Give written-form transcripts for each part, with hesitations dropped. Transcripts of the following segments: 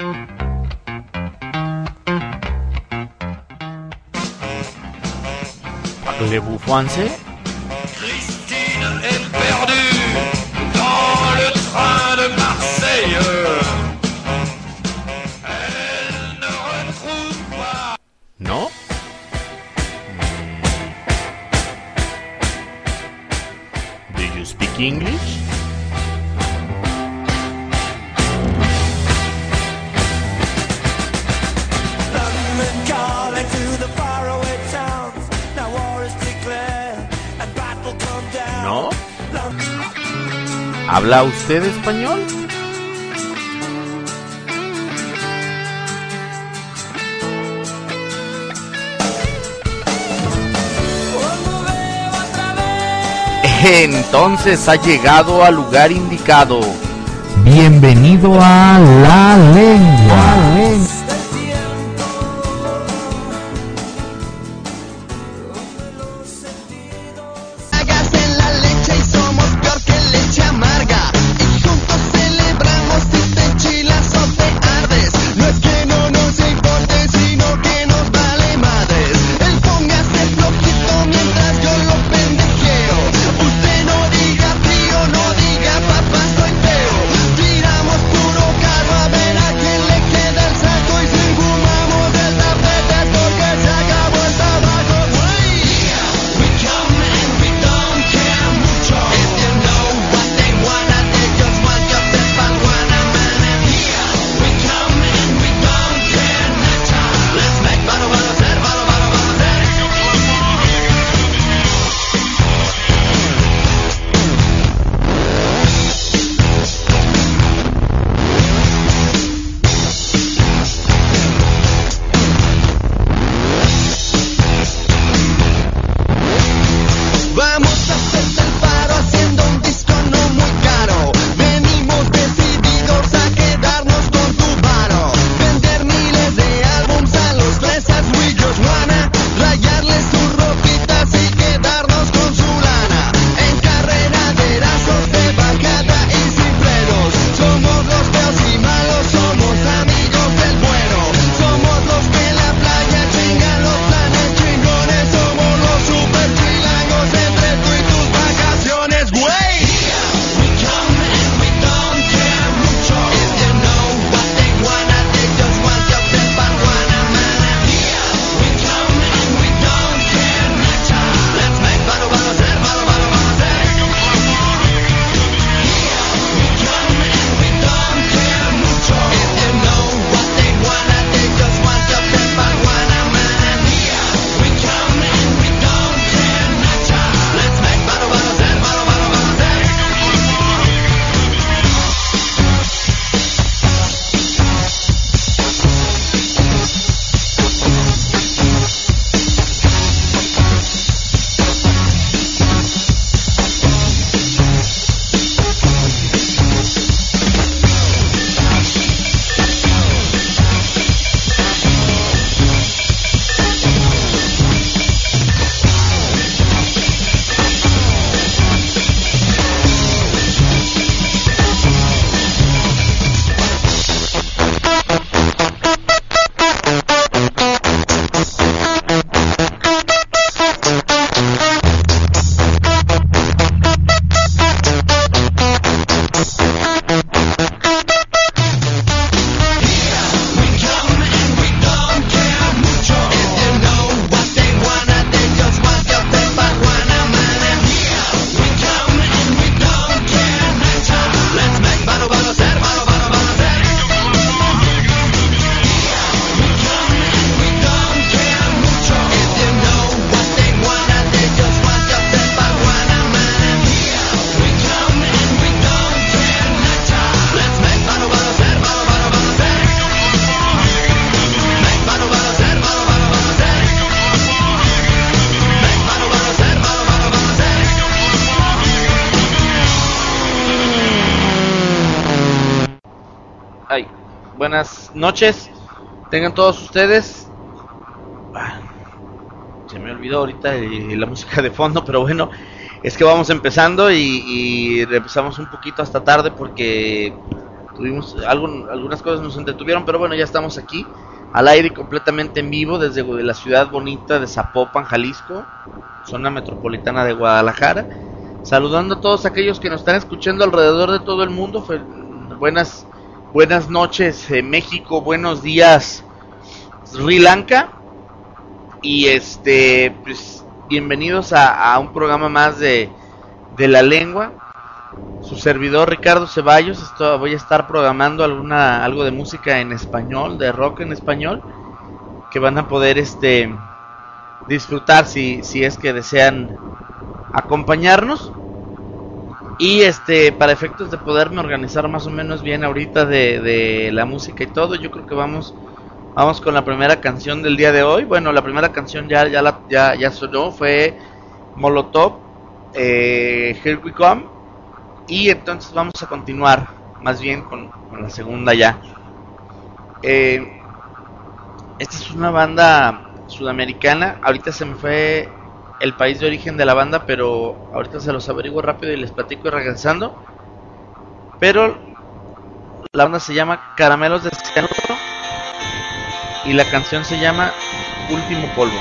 Parlez-vous français? Christine est perdue dans le train de Marseille. Elle ne retrouve pas. ¿No? Do you speak English? London calling to the faraway towns. Now war is declared and battle come down. ¿No? ¿Habla usted español? Entonces ha llegado al lugar indicado. Bienvenido a La Lengua. Hagas en la leche y somos peor que leche amarga. Y juntos celebramos si te enchilas o te ardes. No es que no nos importe, sino que nos vale madres. Él póngase flojito mientras yo lo pendejeo. Usted no diga tío, no diga papá, soy feo. Tiramos puro carro a ver a quién le queda el saco y si fumamos el tapete es porque se acabó el tabaco. We come and we don't care mucho. If you know what they wanna, they just want your marijuana, man. And here we come and we don't care nada. Let's make balo balo ser, balo balo balo ser. Vamos a hacerte el paro haciendo un disco no muy caro. Venimos decididos a quedarnos con tu varo. Vender miles de álbums a los fresas, we just wanna rayarles sus ropitas y quedarnos con su lana. En carrera de erazos de bajada y sin frenos. Somos los feos y malos, somos amigos del bueno. Somos los que en la playa chingan los planes chingones. Somos los super chilangos entre tú y tus vacaciones, güey. We come and we don't care mucho. If you know what they wanna, they just want your marijuana, man. And here we come and we don't care nada. Let's make balo balo ser, balo balo balo ser. Here we come and we don't care mucho. If you know what they wanna, they just want your marijuana, man. And here we come and we don't care nada. Let's make balo balo ser, balo balo balo ser. We come and we don't care mucho. If you know what they wanna, they just want your marijuana, man. And here we come and we don't care nada. Let's make balo balo ser, balo balo balo ser. Here we come and we don't care mucho. If you know what they wanna, they just want your marijuana, man. And here we come and we don't care nada. Let's make balo balo ser, balo balo balo ser. Make balo balo ser, balo balo balo ser. Make balo balo ser, balo balo balo ser. Ay, buenas noches. Tengan todos ustedes. Se me olvidó ahorita la música de fondo, pero bueno, es que vamos empezando y empezamos un poquito hasta tarde porque tuvimos algunas cosas nos entretuvieron, pero bueno, ya estamos aquí al aire completamente en vivo desde la ciudad bonita de Zapopan, Jalisco, zona metropolitana de Guadalajara, saludando a todos aquellos que nos están escuchando alrededor de todo el mundo. Buenas noches México, buenos días Sri Lanka, y pues bienvenidos a un programa más de La Lengua. Su servidor Ricardo Ceballos. Voy a estar programando algo de música en español, de rock en español, que van a poder disfrutar si es que desean acompañarnos. Y para efectos de poderme organizar más o menos bien ahorita de la música y todo, yo creo que vamos con la primera canción del día de hoy. Bueno, la primera canción ya sonó, fue Molotov, Here We Come. Y entonces vamos a continuar más bien con la segunda ya. Esta es una banda sudamericana. Ahorita se me fue el país de origen de la banda, pero ahorita se los averiguo rápido y les platico regresando. Pero la banda se llama Caramelos de Cianuro y la canción se llama Último Polvo.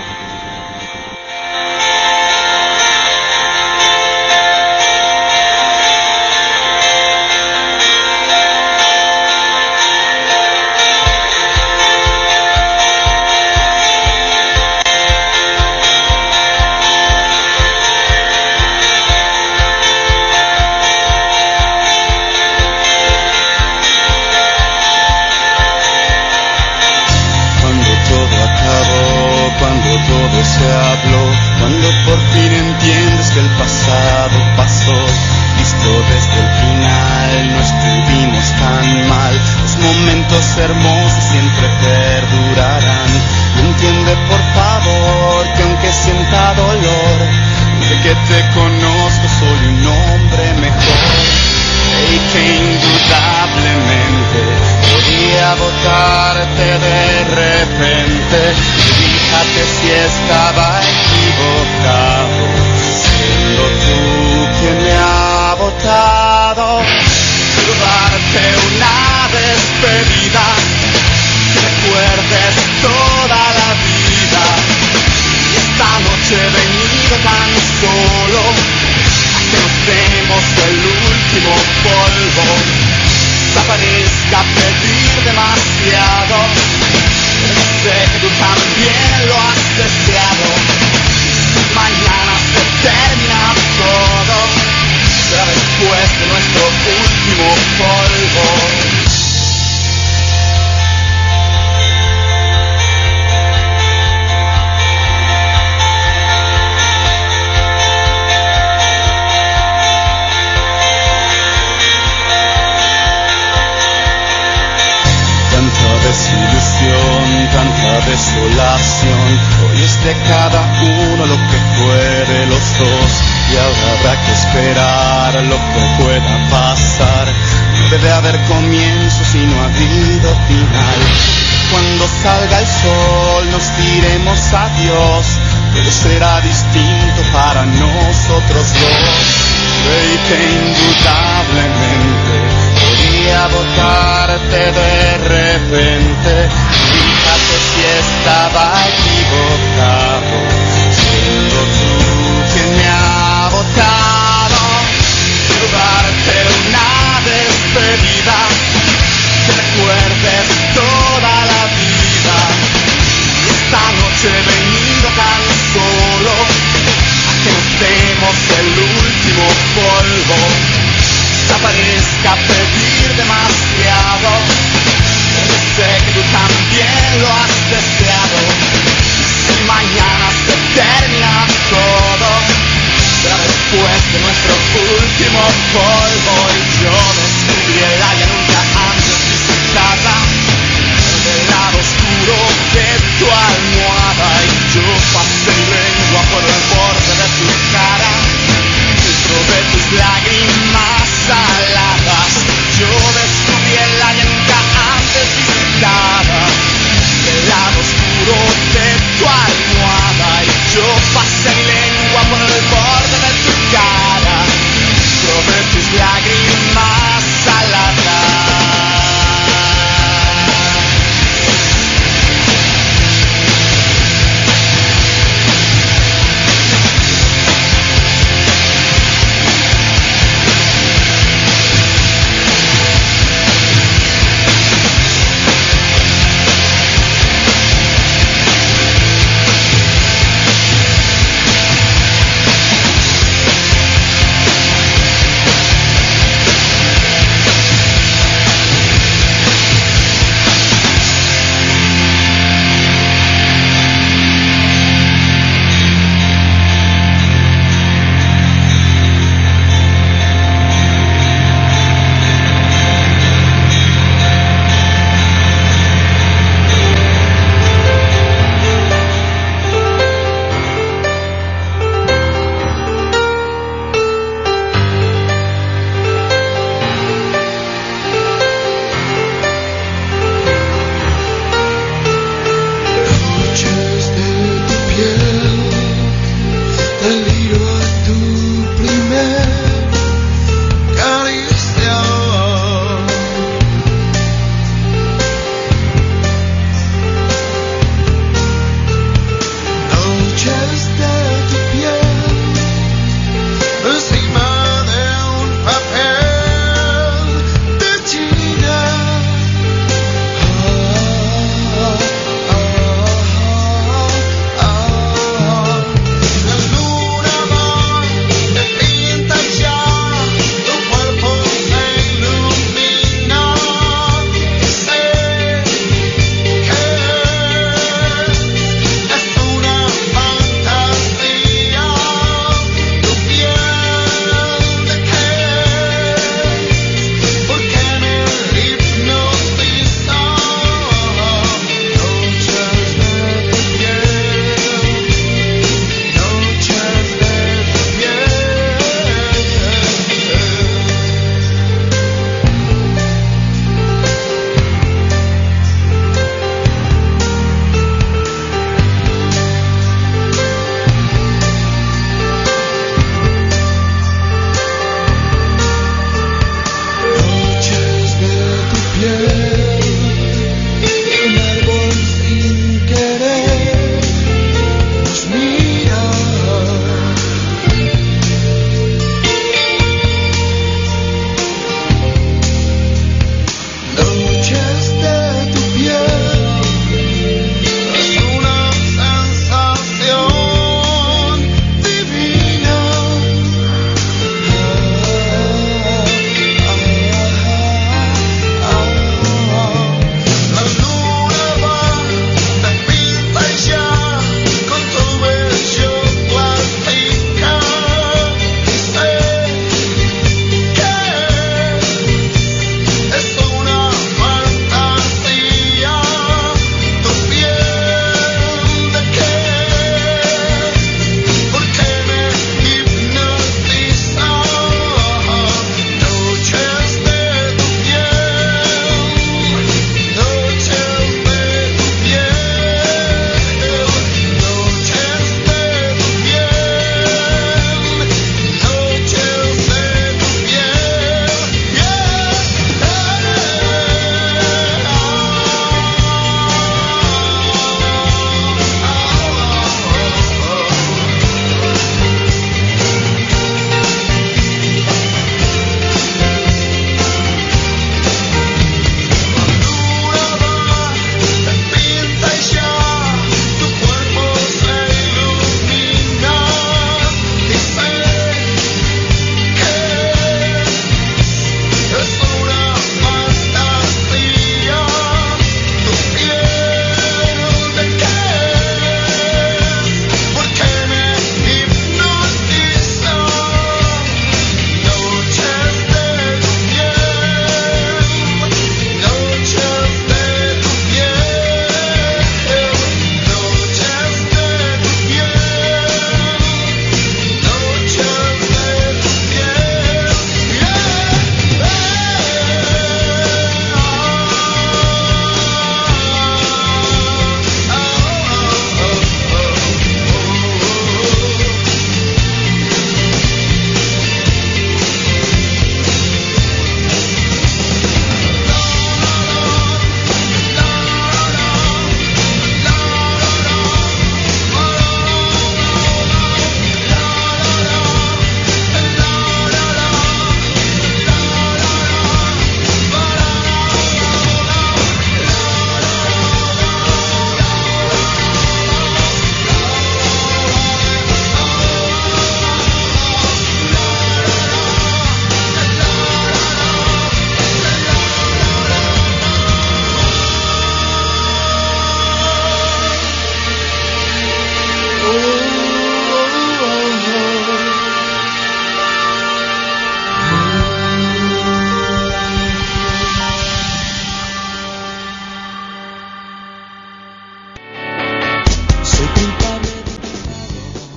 Cuando por fin entiendes que el pasado pasó, visto desde el final, no estuvimos tan mal. Los momentos hermosos siempre perdurarán. Entiende por favor que aunque sienta dolor, desde que te conozco soy un hombre mejor. Y que indudablemente podía votarte de repente. Fíjate si estaba equivocado, siendo tú quien me ha votado. Quiero darte una despedida, que recuerdes toda la vida. Y esta noche he venido tan solo a que nos demos el último polvo. Parezca pedir demasiado, pero sé que tú también lo has deseado. Mañana se termina todo, será después de nuestro último polvo. Desilusión, tanta desolación. Hoy es de cada uno lo que fue de los dos, y ahora habrá que esperar lo que pueda pasar. No debe haber comienzo si no ha habido final. Cuando salga el sol nos diremos adiós, todo será distinto para nosotros dos. Y que indudablemente podía votarte de repente. Fíjate si estaba equivocado, siendo tú quien me ha votado. Quiero darte una despedida, que recuerdes toda la vida. Y esta noche he venido tan solo a que nos demos el último polvo. Parezca pedir demasiado, pero sé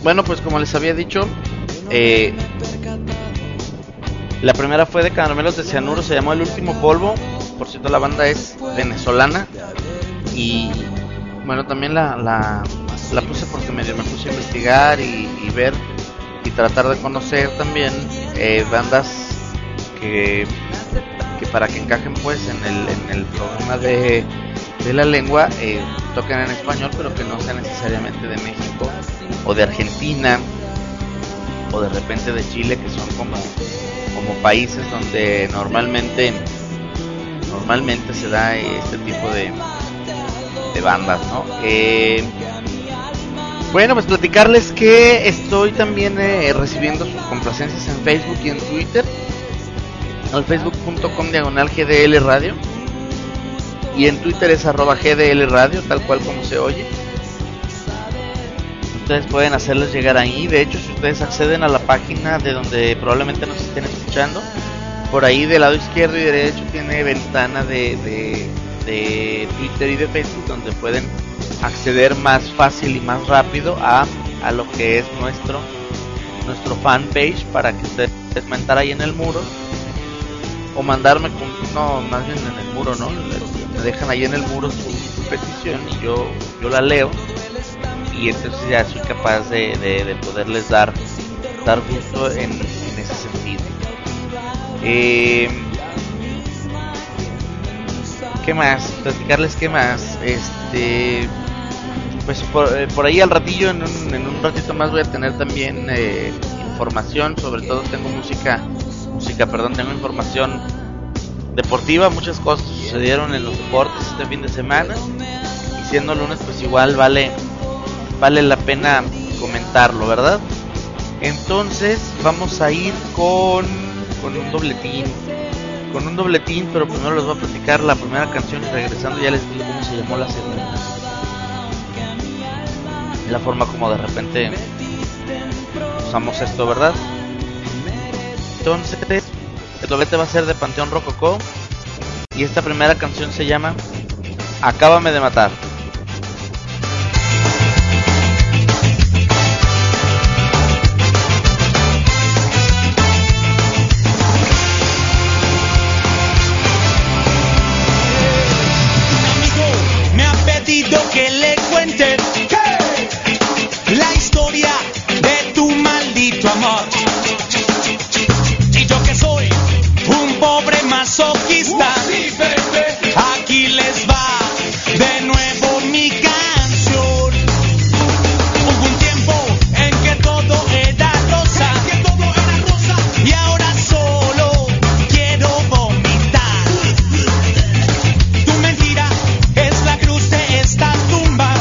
Bueno, pues como les había dicho, la primera fue de Caramelos de Cianuro, se llamó El Último Polvo. Por cierto, la banda es venezolana. Y bueno, también la puse porque me puse a investigar y ver y tratar de conocer también bandas que para que encajen pues en el programa de la lengua, toquen en español, pero que no sea necesariamente de México o de Argentina o de repente de Chile, que son como países donde normalmente se da este tipo de bandas, ¿no? Bueno, pues platicarles que estoy también recibiendo sus complacencias en Facebook y en Twitter, al facebook.com/GDL Radio, y en Twitter es @GDL Radio, tal cual como se oye. Ustedes pueden hacerles llegar ahí. De hecho, si ustedes acceden a la página de donde probablemente nos estén escuchando, por ahí del lado izquierdo y derecho tiene ventana de Twitter y de Facebook, donde pueden acceder más fácil y más rápido a lo que es nuestro fanpage, para que ustedes comentar ahí en el muro o mandarme más bien en el muro, ¿no? Me dejan ahí en el muro su petición y yo la leo, y entonces ya soy capaz de poderles dar gusto en ese sentido. ¿Qué más? Platicarles qué más. Pues por ahí al ratillo, en un ratito más voy a tener también información. Sobre todo tengo tengo información deportiva. Muchas cosas sucedieron en los deportes este fin de semana, y siendo lunes pues igual vale la pena comentarlo, ¿verdad? Entonces vamos a ir con un dobletín. Pero primero les voy a platicar la primera canción y regresando ya les digo cómo se llamó la segunda. La forma como de repente usamos esto, ¿verdad? Entonces el doblete va a ser de Panteón Rococó, y esta primera canción se llama Acábame de Matar. Que le cuente la historia de tu maldito amor. Y yo que soy un pobre masoquista, aquí les va de nuevo mi canción. Hubo un tiempo en que todo era rosa, y ahora solo quiero vomitar. Tu mentira es la cruz de esta tumba.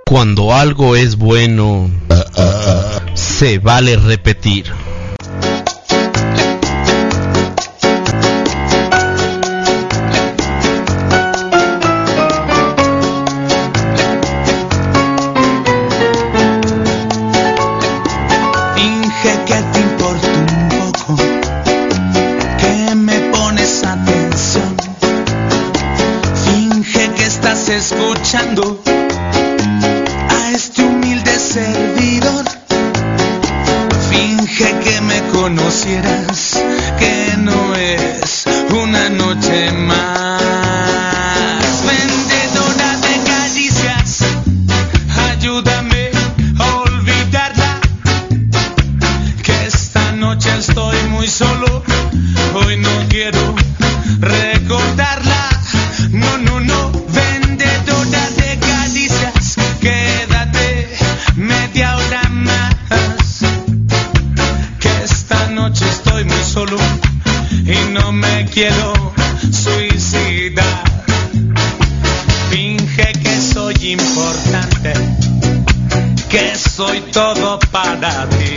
Cuando algo es bueno, se vale repetir. Finge que te importa un poco, que me pones atención. Finge que estás escuchando a este humilde servidor. Finge que me conocieras, que no es una noche más. Vendedora de caricias, ayúdame a olvidarla, que esta noche estoy muy solo. Hoy no quiero recordarla. No, no, no, vendedora de caricias, quédate media hora más, que esta noche estoy muy solo y no me quiero suicidar. Finge que soy importante, que soy todo para ti.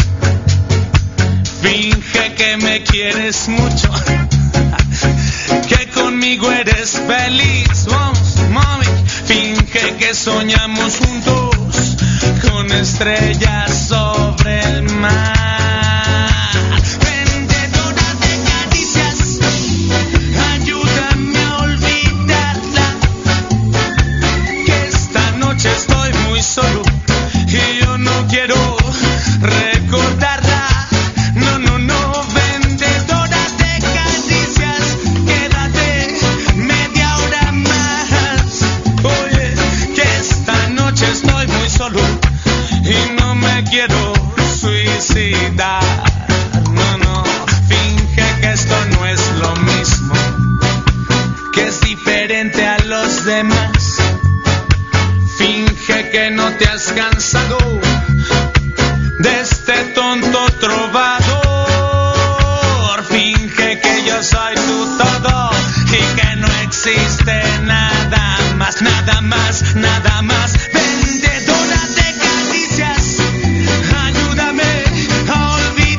Finge que me quieres mucho, que conmigo eres feliz. Vamos, mami. Finge que soñamos juntos con estrellas sobre el mar. Vendedora de caricias, ayúdame a olvidarla, que esta noche estoy muy solo y yo no quiero recordarla. No, no, no, vendedora de caricias, quédate media hora más. Oye, que esta noche estoy muy solo y no me quiero suicidar. No, no, finge que esto no es lo mismo, que es diferente a los demás. Finge que no te has cansado de este tonto trovador. Finge que yo soy tu todo y que no existe nada más, nada más, nada más. Vendedora de caricias, ayúdame a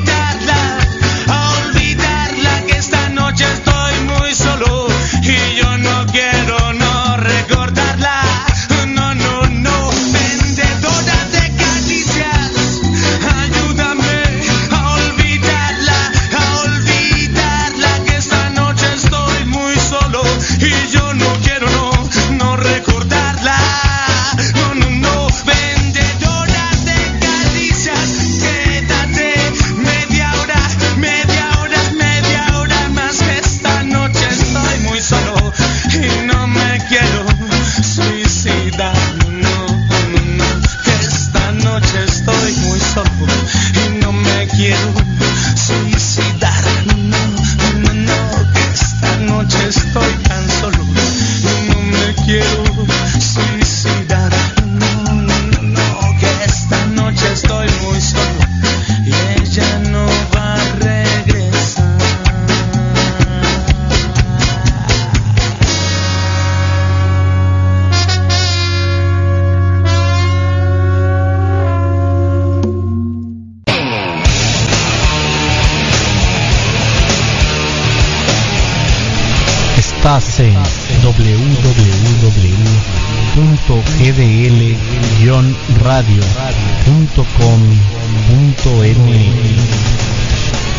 olvidarla, que esta noche estoy muy solo y yo no quiero no recordarla. No, no, no, vendedora de caricias, ayúdame a olvidarla, que esta noche estoy muy solo y yo no quiero no recordarla. No, no, no, vendedora de caricias, quédate media hora más, que esta noche estoy muy solo y no me quiero suicidar. No, no, no, que esta noche estoy muy solo y no me quiero suicidar. No, no, no, que esta noche estoy tan solo y no me quiero suicidar. No, no, no, que esta noche estoy muy solo y ella no va a regresar. Estás en www.gdl-radio.com.mx.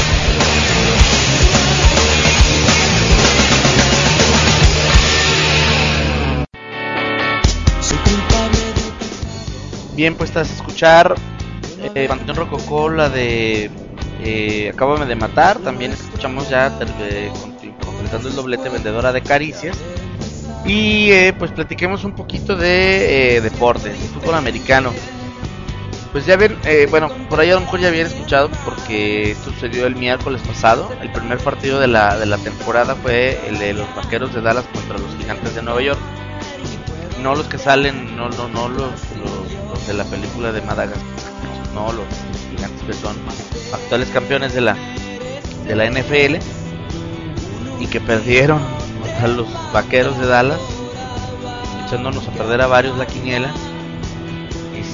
Bien, pues estás a escuchar Panteón Rococó, la de Acábame de Matar. También escuchamos ya completando el doblete Vendedora de Caricias. Y pues platiquemos un poquito de deportes, de fútbol americano. Pues ya ven, bueno, por ahí a lo mejor ya habían escuchado, porque esto sucedió el miércoles pasado. El primer partido de la temporada fue el de los Vaqueros de Dallas contra los Gigantes de Nueva York. No los que salen, no los de la película de Madagascar, no, los Gigantes que son actuales campeones de la NFL y que perdieron a los Vaqueros de Dallas, echándonos a perder a varios la quiniela.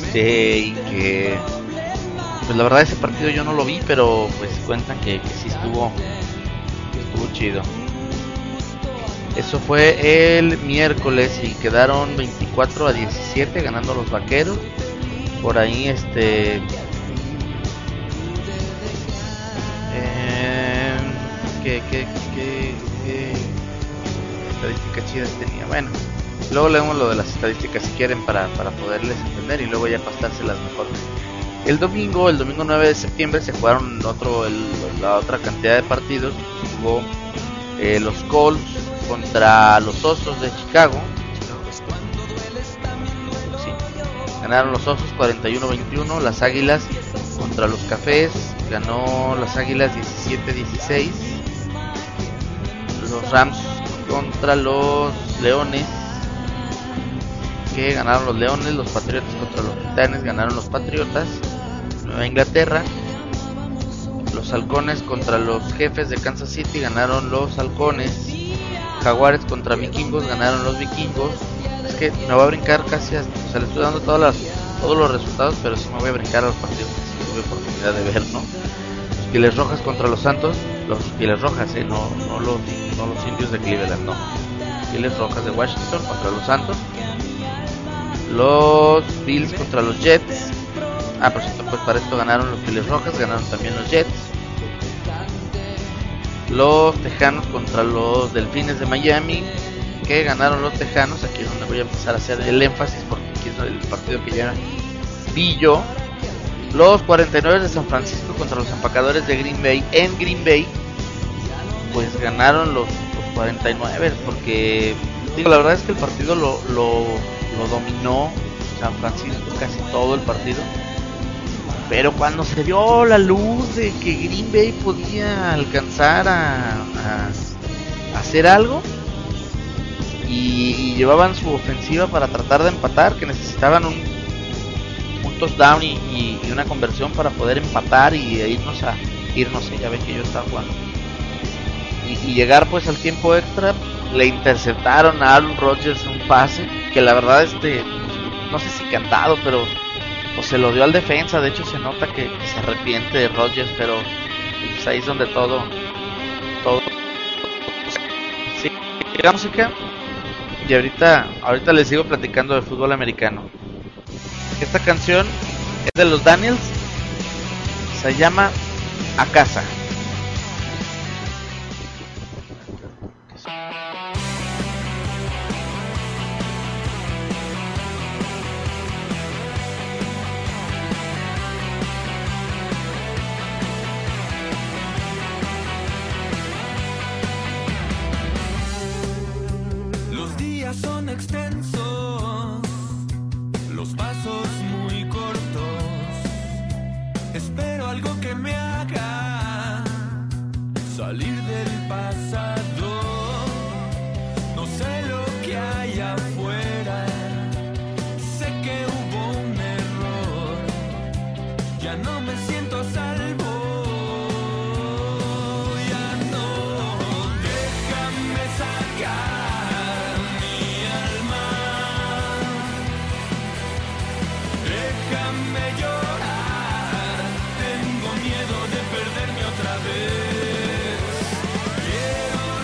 Y que pues la verdad ese partido yo no lo vi, pero pues cuentan que sí estuvo chido. Eso fue el miércoles y quedaron 24-17 ganando los Vaqueros. Por ahí ¿qué estadísticas chidas tenía? Bueno, luego leemos lo de las estadísticas si quieren para poderles entender y luego ya pasárselas mejor. El domingo 9 de septiembre se jugaron la otra cantidad de partidos. Jugó los Colts contra los Osos de Chicago. Sí. Ganaron los Osos 41-21. Las Águilas contra los Cafés. Ganó las Águilas 17-16. Los Rams contra los Leones, que ganaron los Leones. Los Patriotas contra los Titanes, ganaron los Patriotas. Nueva Inglaterra. Los Halcones contra los Jefes de Kansas City, ganaron los Halcones. Jaguares contra Vikingos, ganaron los Vikingos. Es que me voy a brincar casi hasta, o sea, le estoy dando todos los resultados, pero sí me voy a brincar a los partidos que sí tuve oportunidad de ver, ¿no? Los Pieles Rojas contra los Santos, los Pieles Rojas, no los Indios de Cleveland, no. Pieles Rojas de Washington contra los Santos. Los Bills contra los Jets. Por cierto, pues para esto ganaron los Pieles Rojas, ganaron también los Jets. Los Tejanos contra los Delfines de Miami, que ganaron los Tejanos. Aquí es donde voy a empezar a hacer el énfasis, porque aquí es el partido que ya vi yo. Los 49 de San Francisco contra los Empacadores de Green Bay en Green Bay, pues ganaron los 49, porque digo, la verdad es que el partido lo dominó San Francisco casi todo el partido. Pero cuando se vio la luz de que Green Bay podía alcanzar a hacer algo y llevaban su ofensiva para tratar de empatar, que necesitaban un touchdown y una conversión para poder empatar y irnos, ya ven que yo estaba jugando. Y llegar pues al tiempo extra, le interceptaron a Aaron Rodgers un pase que la verdad no sé si cantado, pero pues se lo dio al defensa. De hecho se nota que se arrepiente de Rodgers, pero pues ahí es donde todo sí, la música. Y ahorita les sigo platicando de fútbol americano. Esta canción es de los Daniels, se llama A Casa. Son extensos, los pasos muy cortos. Espero algo que me haga salir del pasado. No sé lo que hay afuera, sé que hubo un error. Ya no me siento a salvo. Ya no, déjame sacar. Déjame llorar, tengo miedo de perderme otra vez. Quiero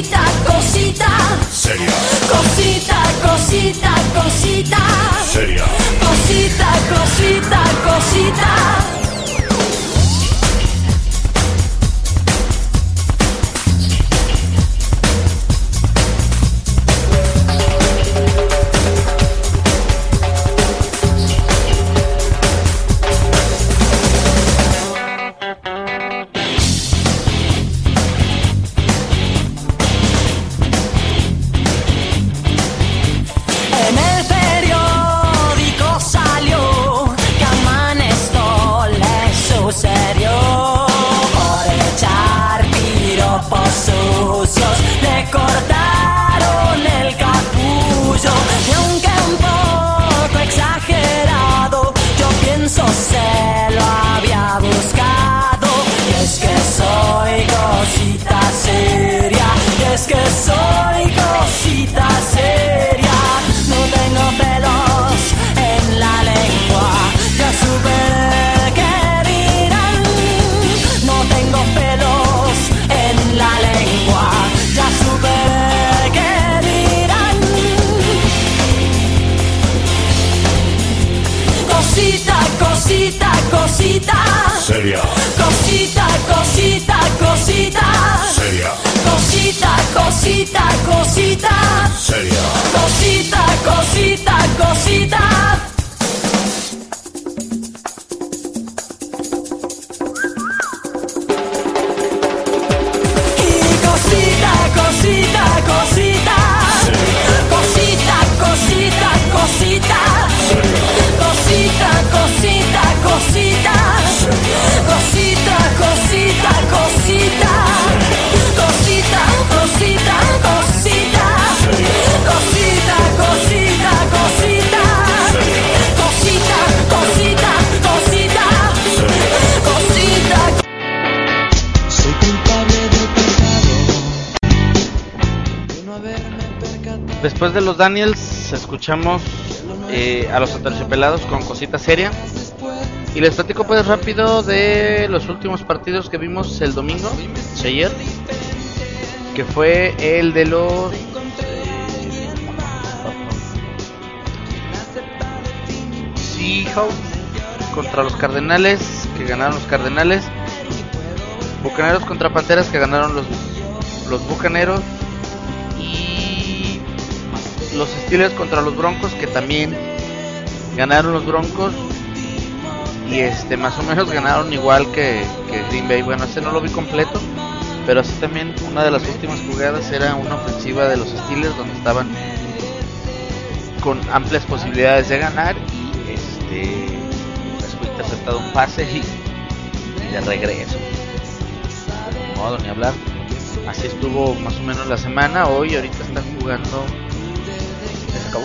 cosita, cosita. Seria. Cosita, cosita, cosita. Seria. Cosita, cosita, cosita. En el periódico salió que a Manesto le sucedió por echar piropos sucios, le cortaron el capullo y aunque un poco exagerado, yo pienso se lo había buscado. Y es que soy cosita seria, y es que soy cosita seria. No tengo pelos en la lengua, ya superé que dirán. No tengo pelos en la lengua, ya superé que dirán. Cosita, cosita, cosita. Seria. Cosita, cosita, cosita. Seria. Cosita, cosita, cosita. Seria. Cosita, cosita, cosita. Y cosita, cosita, cosita. Cosita, cosita, cosita. Cosita, cosita, cosita. Cosita, cosita, cosita. Cosita, cosita, cosita. Cosita, cosita, cosita. Cosita, cosita, cosita. Cosita. Soy culpable de pecado, de no haberme percatado. Después de los Daniels, escuchamos a los Aterciopelados con Cosita Seria. Y les platico pues rápido de los últimos partidos que vimos el domingo, ayer, que fue el de los Seahawks contra los Cardenales, que ganaron los Cardenales. Bucaneros contra Panteras, que ganaron los Bucaneros. Y los Steelers contra los Broncos, que también ganaron los Broncos. Y más o menos ganaron igual que Green Bay. Bueno, ese no lo vi completo, pero así también una de las últimas jugadas era una ofensiva de los Steelers donde estaban con amplias posibilidades de ganar y pues fue interceptado un pase y de regreso. No modo ni hablar. Así estuvo más o menos la semana. Hoy ahorita están jugando. ¿Se acabó?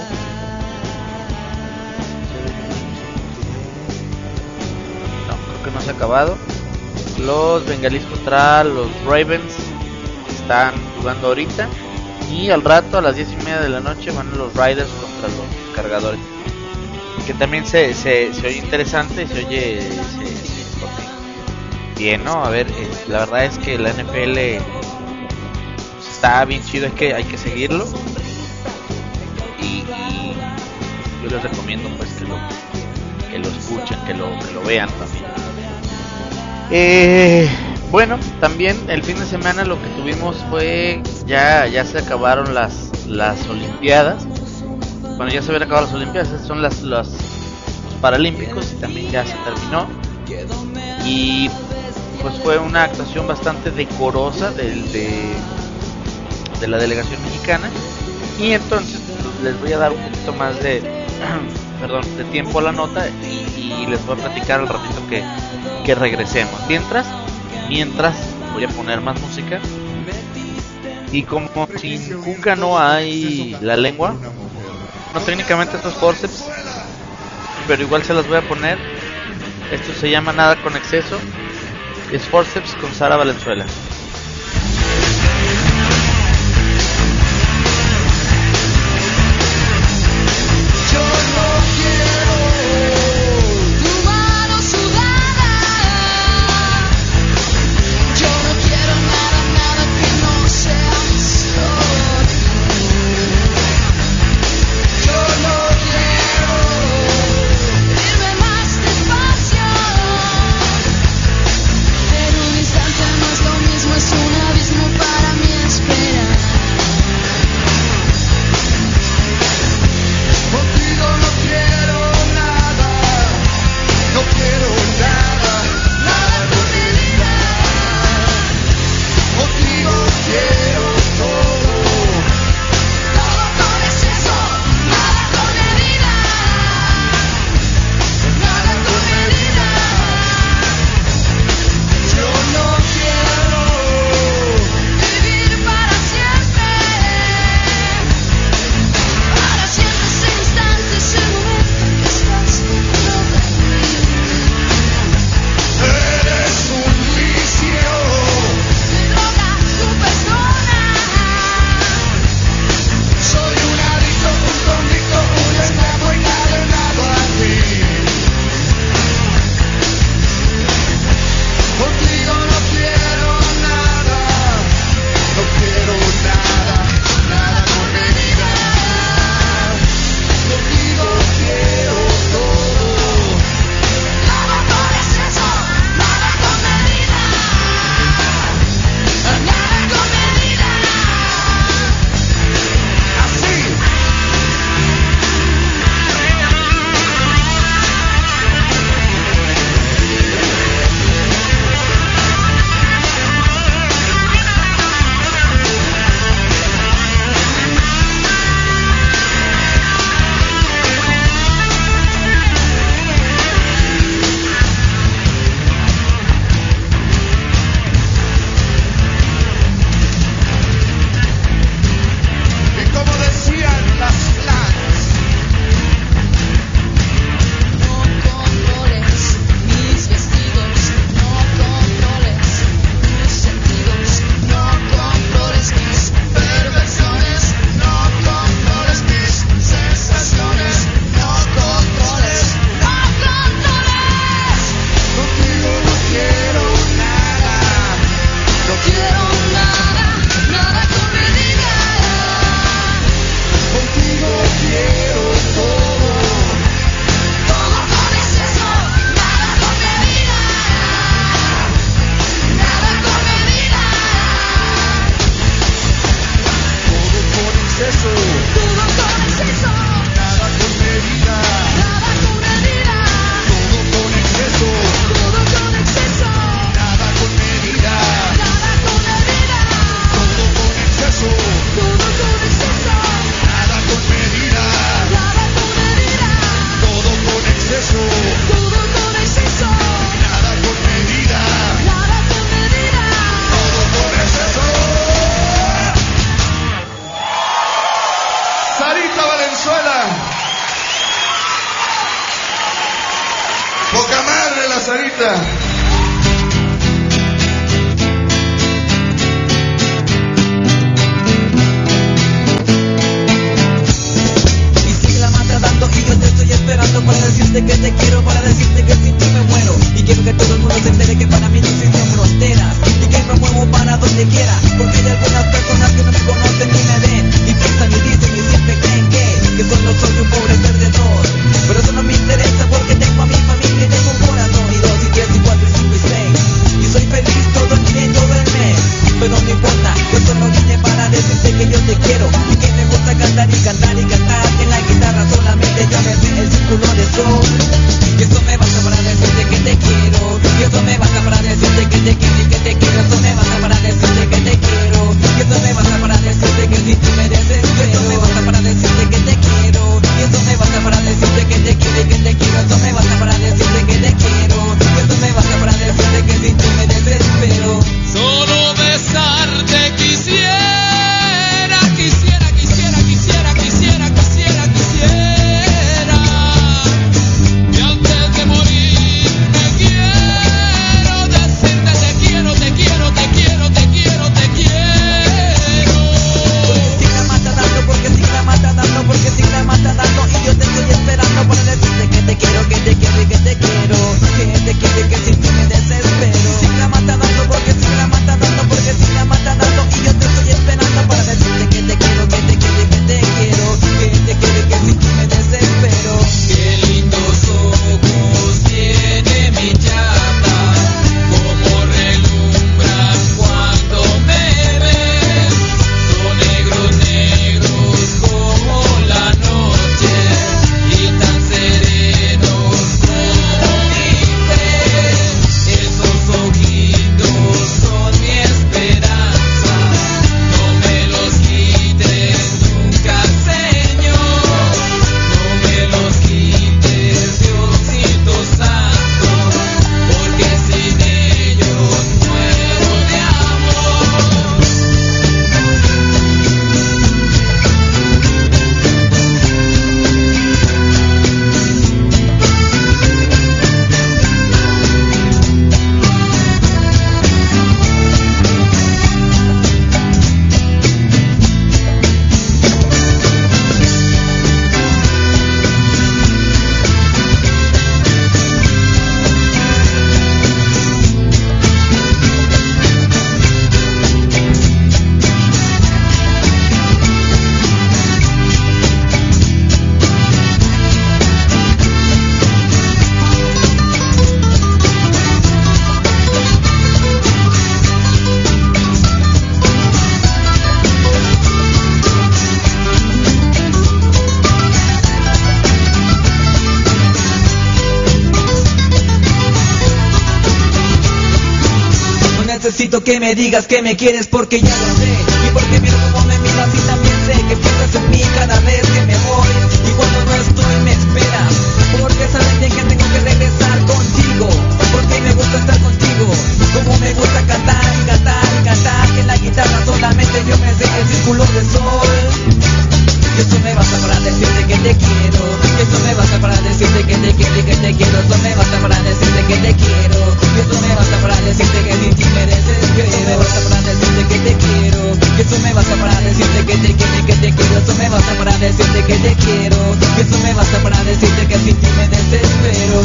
Que no se ha acabado. Los Bengalíes contra los Ravens están jugando ahorita. Y al rato, a las 10:30 de la noche, van los Raiders contra los Cargadores. Que también se oye interesante, se oye bien, ¿no? A ver, la verdad es que la NFL está bien chido, es que hay que seguirlo. Y yo les recomiendo pues que lo escuchen, que lo vean también. Bueno, también el fin de semana lo que tuvimos fue ya se acabaron las Olimpiadas. Bueno, ya se habían acabado las Olimpiadas, esas son los Paralímpicos y también ya se terminó. Y pues fue una actuación bastante decorosa de la delegación mexicana. Y entonces les voy a dar un poquito más de tiempo a la nota y les voy a platicar al ratito que regresemos. Mientras voy a poner más música. Y como sin Cuca no hay la lengua, no, técnicamente esto es forceps, pero igual se las voy a poner. Esto se llama Nada con Exceso. Es forceps con Sara Valenzuela. Yo no quiero nada que no seas necesito que me digas que me quieres porque ya lo sé. Y porque miro cómo me miras y también sé que piensas en mí cada vez que me voy. Y cuando no estoy me esperas, porque sabes bien que tengo que regresar contigo. Porque me gusta estar contigo, como me gusta cantar y cantar y cantar. Que en la guitarra solamente yo me sé el círculo de sol. Y eso me basta para decirte que te quiero. Y eso me basta para decirte que te quiero y que te quiero. Eso me basta para decirte que te quiero. Y eso me basta para decirte que sin ti me desespero. Me basta para decirte que te quiero. Y eso me basta para decirte que te quiero y que te quiero. Eso me basta para decirte que te quiero. Y eso me basta para decirte que sin ti me desespero.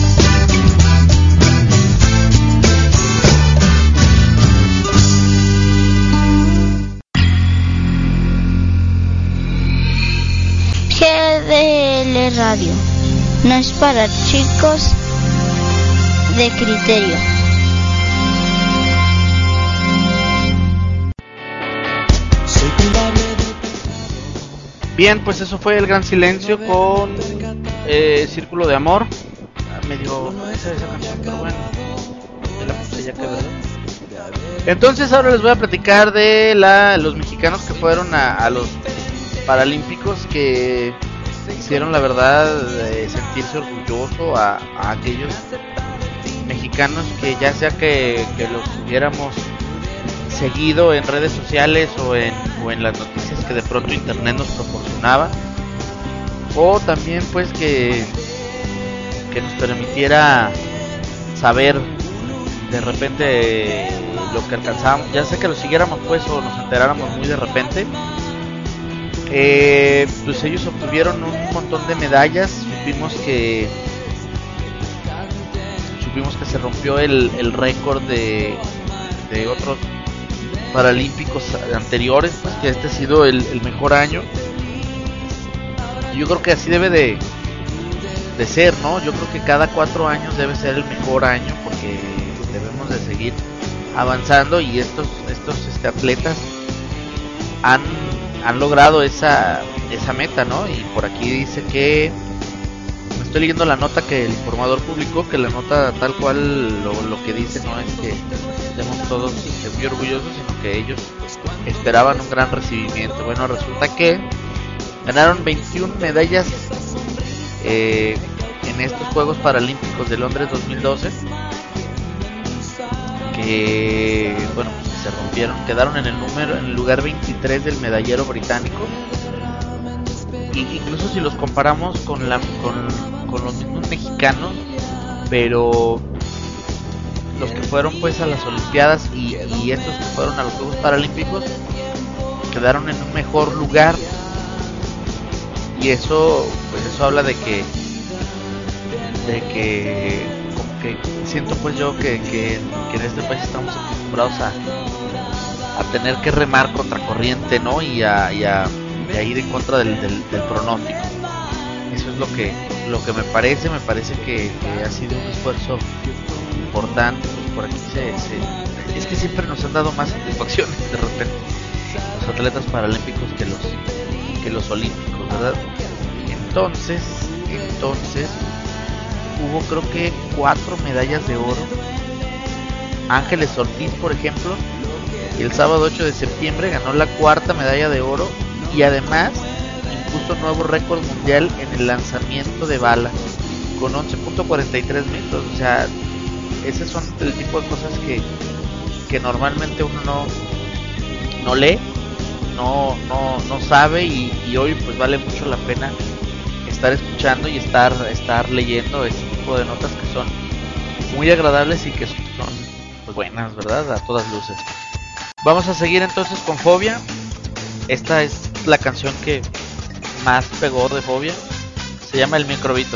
GDL Radio no es para chicos de criterio. Bien, pues eso fue El Gran Silencio con Círculo de Amor. Medio esa canción, pero bueno, ya la puse ya que verdad. Entonces ahora les voy a platicar de los mexicanos que fueron a los Paralímpicos, que hicieron la verdad sentirse orgulloso a aquellos mexicanos que ya sea que los hubiéramos seguido en redes sociales o en las noticias que de pronto internet nos proporcionaba, o también pues que nos permitiera saber de repente lo que alcanzábamos, ya sea que lo siguiéramos pues o nos enteráramos muy de repente. Pues ellos obtuvieron un montón de medallas. Supimos que se rompió el récord de otros paralímpicos anteriores, pues que este ha sido el mejor año. Yo creo que así debe de ser, ¿no? Yo creo que cada 4 años debe ser el mejor año, porque debemos de seguir avanzando, y estos atletas han logrado esa meta, ¿no? Y por aquí dice que estoy leyendo la nota que el informador publicó, que la nota tal cual lo que dice no es que estemos todos muy orgullosos, sino que ellos esperaban un gran recibimiento. Bueno, resulta que ganaron 21 medallas en estos Juegos Paralímpicos de Londres 2012, que bueno, se rompieron, quedaron en el lugar 23 del medallero británico. Y incluso si los comparamos con los mismos mexicanos, pero los que fueron pues a las Olimpiadas y estos que fueron a los Juegos Paralímpicos, quedaron en un mejor lugar. Y eso habla de que como que siento pues yo que en este país estamos acostumbrados a tener que remar contra corriente, ¿no? Y a ir en contra del pronóstico. Eso es lo que me parece que ha sido un esfuerzo importante. Pues por aquí es que siempre nos han dado más satisfacciones de repente los atletas paralímpicos que los olímpicos, ¿verdad? Entonces hubo creo que 4 medallas de oro. Ángeles Ortiz, por ejemplo, el sábado 8 de septiembre ganó la 4ª medalla de oro, y además impuso nuevo récord mundial en el lanzamiento de bala con 11.43 metros. O sea, esos son el tipo de cosas que normalmente uno no lee, no sabe, y hoy pues vale mucho la pena estar escuchando y estar leyendo este tipo de notas que son muy agradables y que son pues buenas, ¿verdad? A todas luces. Vamos a seguir entonces con Fobia. Esta es la canción que más pegó de Fobia. Se llama El Microbito.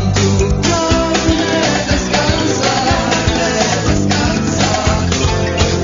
Descansar.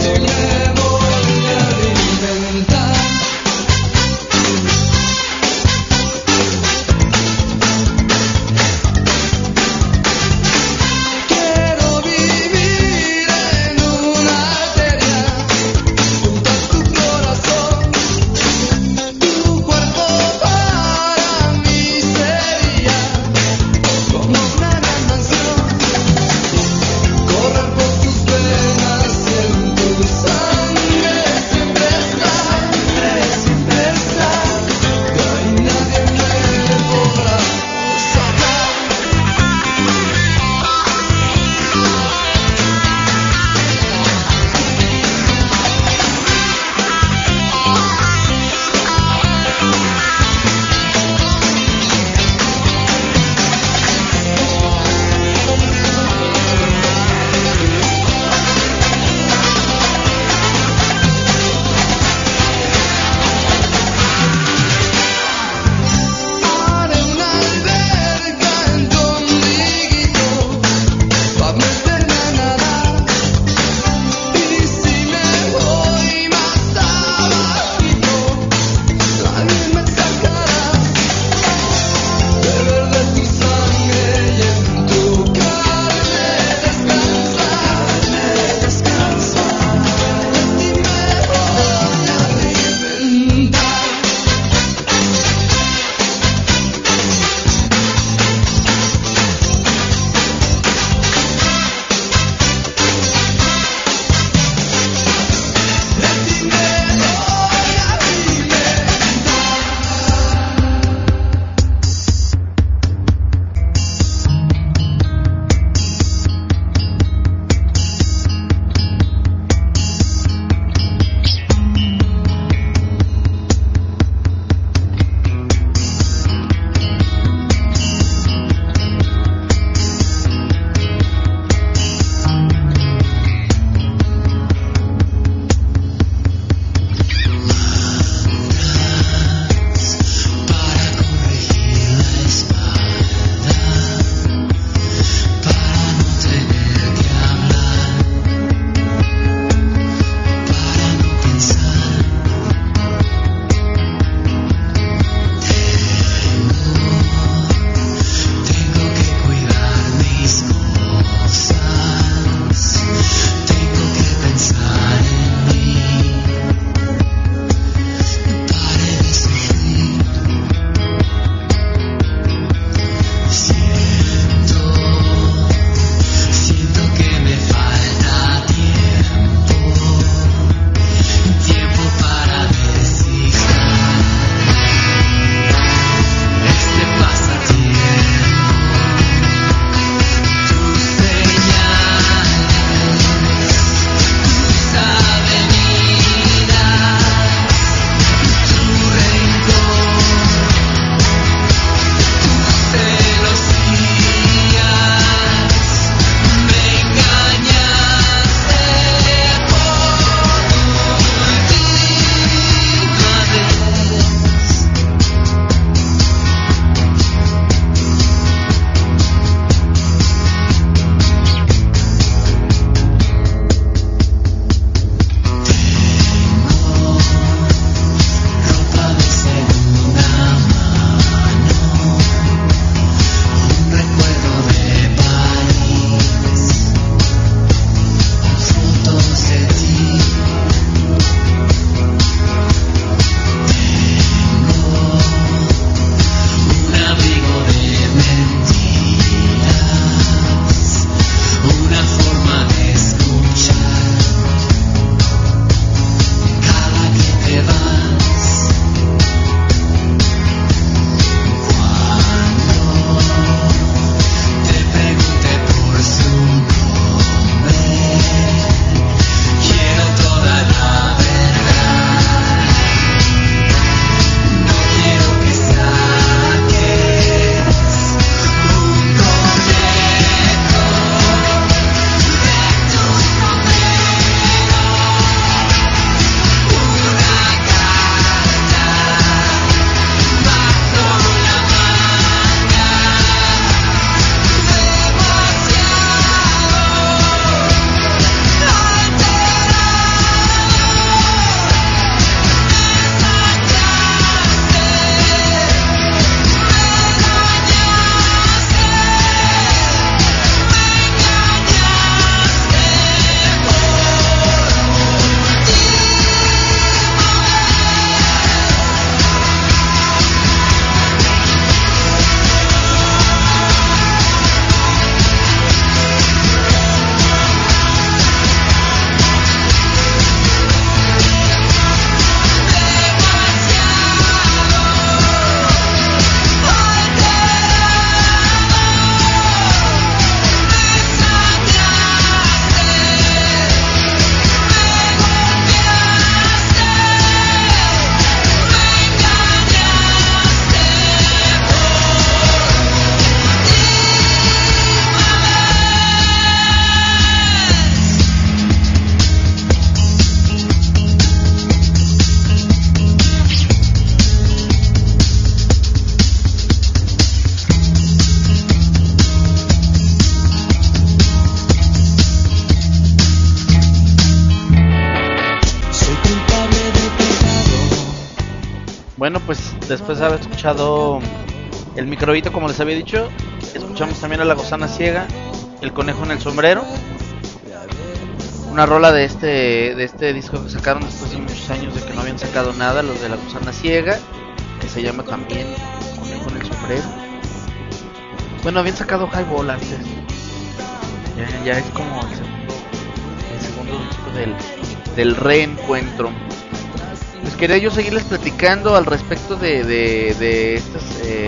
bueno, pues después de haber escuchado el microbito, como les había dicho, escuchamos también a La Gusana Ciega, El Conejo en el Sombrero, una rola de este disco que sacaron después de muchos años de que no habían sacado nada, los de La Gusana Ciega, que se llama también Conejo en el Sombrero. Bueno, habían sacado Highball antes, ya es como el segundo disco del reencuentro. Pues quería yo seguirles platicando al respecto de estas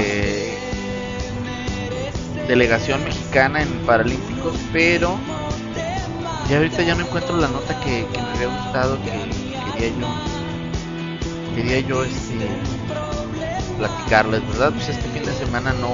delegación mexicana en Paralímpicos, pero ya ahorita ya no encuentro la nota que me había gustado, que quería yo platicarles, ¿verdad? Pues este fin de semana no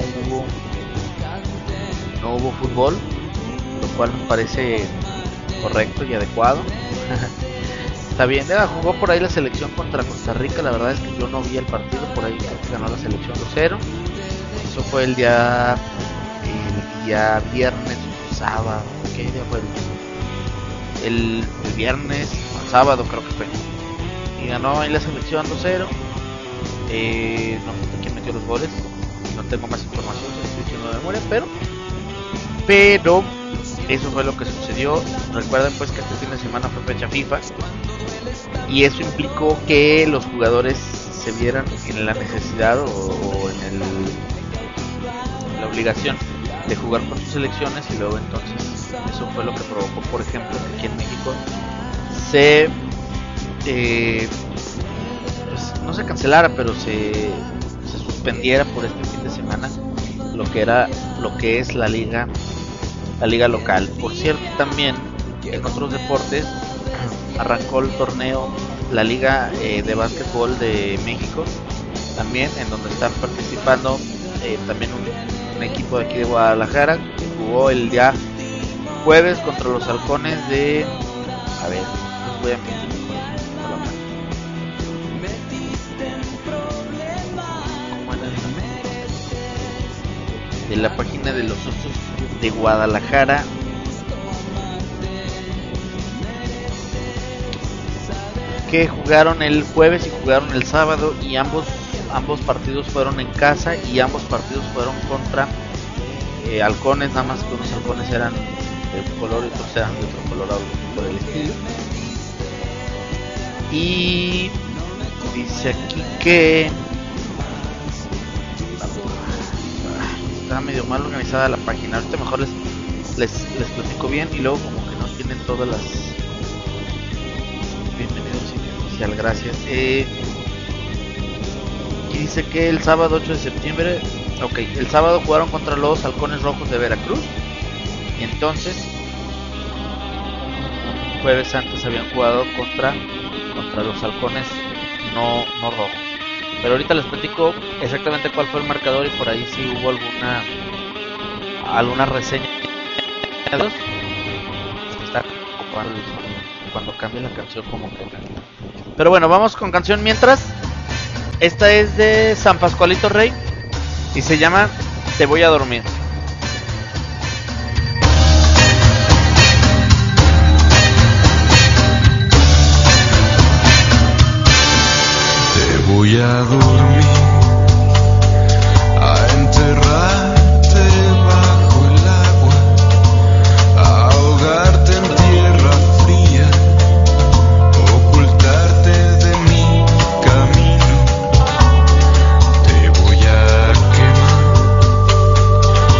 hubo fútbol, lo cual me parece correcto y adecuado. Está bien, jugó por ahí la selección contra Costa Rica, la verdad es que yo no vi el partido, por ahí creo que ganó la selección 2-0. Eso fue el día viernes o sábado, ¿qué día fue? El viernes o sábado creo que fue. Y ganó ahí la selección 2-0. No sé quién metió los goles, no tengo más información, estoy diciendo de memoria, pero eso fue lo que sucedió. Recuerden pues que este fin de semana fue fecha FIFA y eso implicó que los jugadores se vieran en la necesidad o en la obligación de jugar por sus selecciones, y luego entonces eso fue lo que provocó, por ejemplo, que aquí en México pues, no se cancelara, pero se suspendiera por este fin de semana lo que es la liga local. Por cierto, también en otros deportes arrancó el torneo, la liga de básquetbol de México, también en donde están participando también un equipo de aquí de Guadalajara, que jugó el día jueves contra los Halcones de, a ver, los voy a mentir, de la página de los Osos de Guadalajara. Que jugaron el jueves y jugaron el sábado, y ambos partidos fueron en casa y ambos partidos fueron contra Halcones, nada más que unos Halcones eran de un color y otros eran de otro color, algo por el estilo. Y dice aquí que está medio mal organizada la página. Ahorita mejor les platico bien, y luego como que no tienen todas las. Bienvenidos inicial, gracias. Y dice que el sábado 8 de septiembre, el sábado jugaron contra los Halcones Rojos de Veracruz, y entonces jueves antes habían jugado contra los Halcones no rojos. Pero ahorita les platico exactamente cuál fue el marcador, y por ahí si hubo alguna reseña. Está cuando cambia la canción como que. Pero bueno, vamos con canción mientras. Esta es de San Pascualito Rey y se llama Te voy a dormir. Te voy a dormir, a enterrarte bajo el agua, a ahogarte en tierra fría, ocultarte de mi camino. Te voy a quemar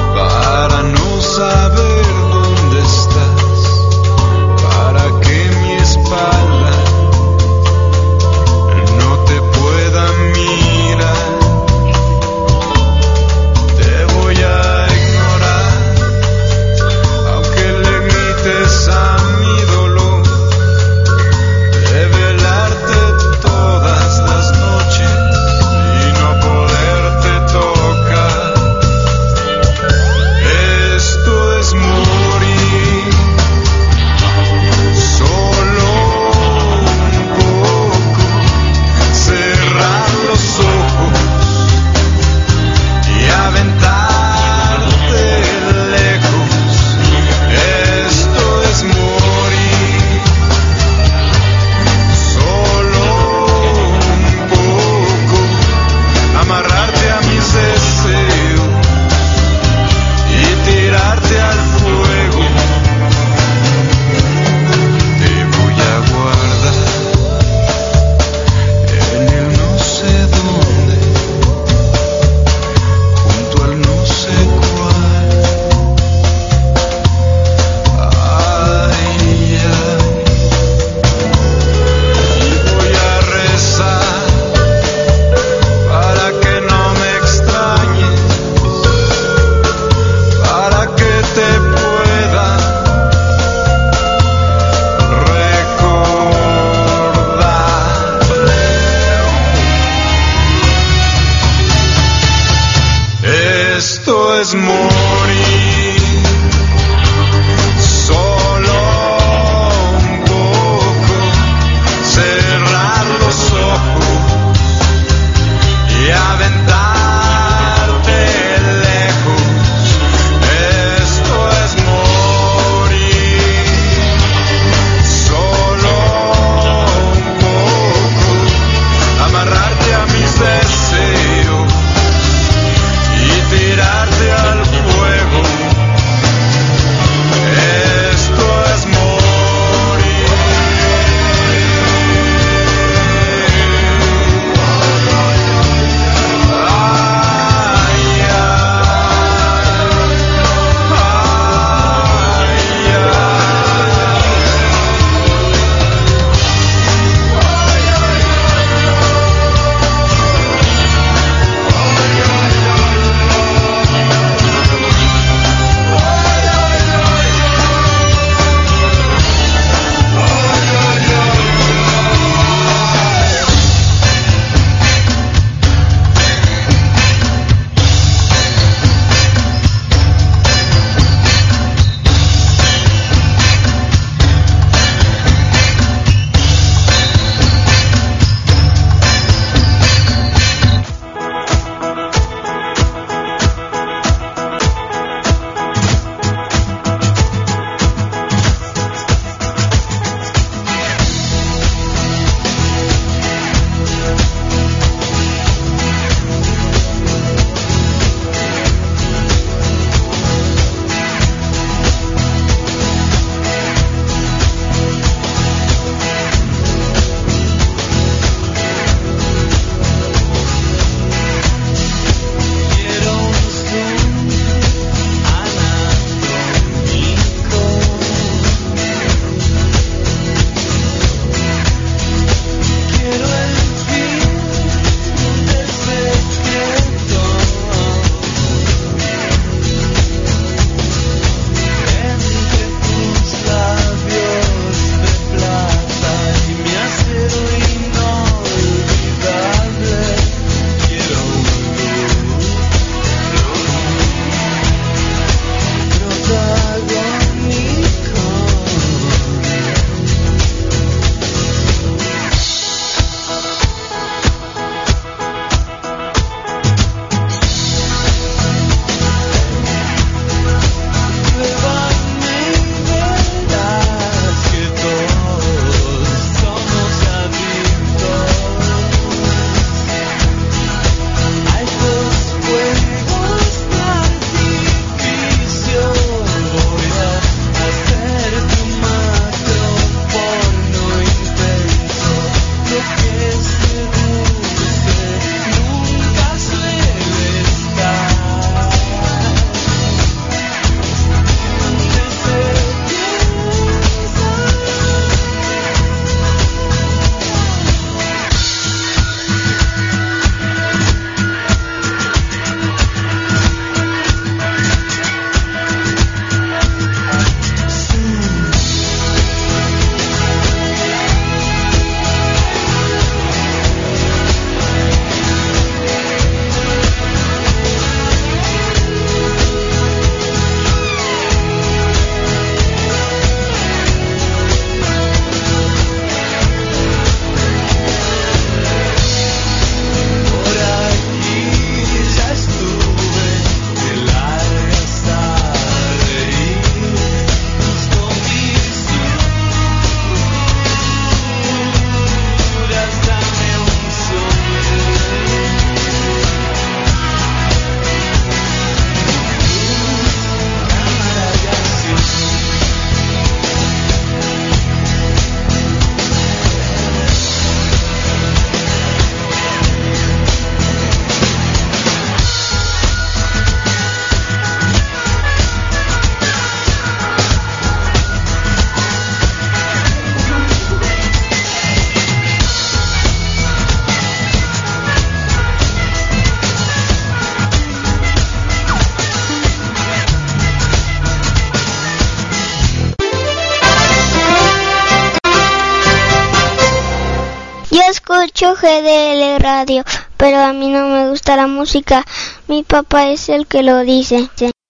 escucho GDL Radio, pero a mí no me gusta la música. Mi papá es el que lo dice.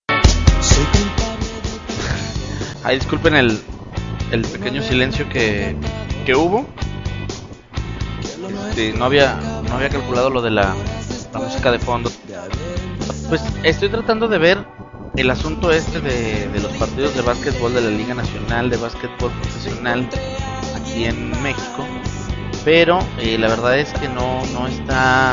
Ay, disculpen el pequeño silencio que hubo. No había calculado lo de la música de fondo. Pues estoy tratando de ver el asunto de los partidos de básquetbol de la Liga Nacional de Básquetbol Profesional aquí en México, pero la verdad es que no está